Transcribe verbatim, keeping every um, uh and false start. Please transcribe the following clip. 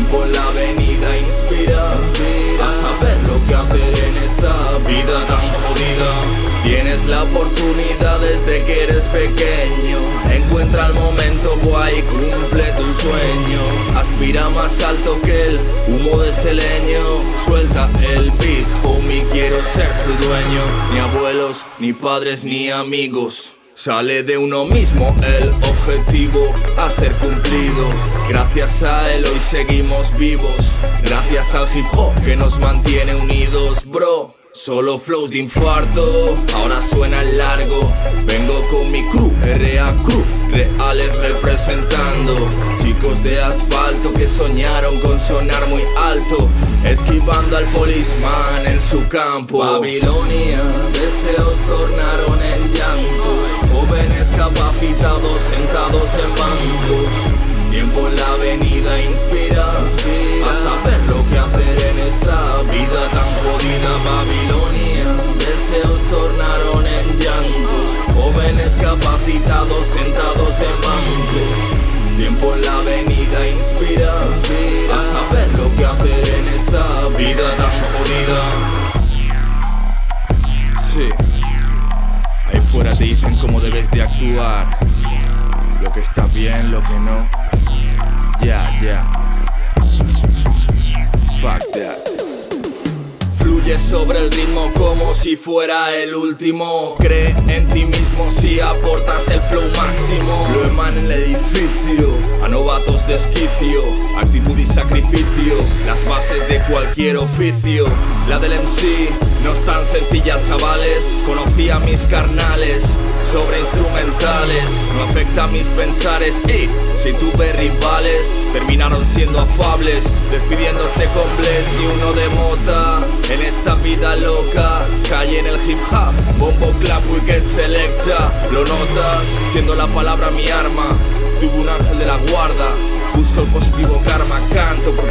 Tiempo en la avenida inspira, a saber lo que hacer en esta vida tan jodida. Tienes la oportunidad desde que eres pequeño. Encuentra el momento guay, cumple tu sueño. Aspira más alto que el humo de ese leño. Suelta el beat, homie, quiero ser su dueño. Ni abuelos, ni padres, ni amigos. Sale de uno mismo el objetivo a ser cumplido. Gracias a él hoy seguimos vivos. Gracias al hip hop que nos mantiene unidos, bro. Solo flows de infarto, ahora suena el largo. Vengo con mi crew, R A Crew, reales representando. Chicos de asfalto que soñaron con sonar muy alto, esquivando al policeman en su campo. Babilonia, deseos tornaron en llanto. Jóvenes capacitados sentados en bancos. Tiempo en la avenida inspira, a saber lo que hacer en esta vida tan jodida. Babilonia, deseos tornaron en llantos. Jóvenes capacitados sentados en bancos. Tiempo en la avenida inspira, a saber lo que hacer en esta vida tan jodida. Sí, ahí fuera te dicen cómo debes de actuar, lo que está bien, lo que no. Yeah, yeah. Fuck that. Fluye sobre el ritmo como si fuera el último. Cree en ti mismo si aportas el flow máximo. Lo emana en el edificio, a novatos de esquicio. Actitud y sacrificio, las bases de cualquier oficio. La del M C no es tan sencilla, chavales. Conocí a mis carnales sobre instrumentales, no afecta a mis pensares. Y si tuve rivales, terminaron siendo afables, despidiéndose con bless y uno de mota. En esta vida loca, calle en el hip hop, bombo clap, wicked selecta. Lo notas, siendo la palabra mi arma. Tuve un ángel de la guarda, busco el positivo karma. Canto por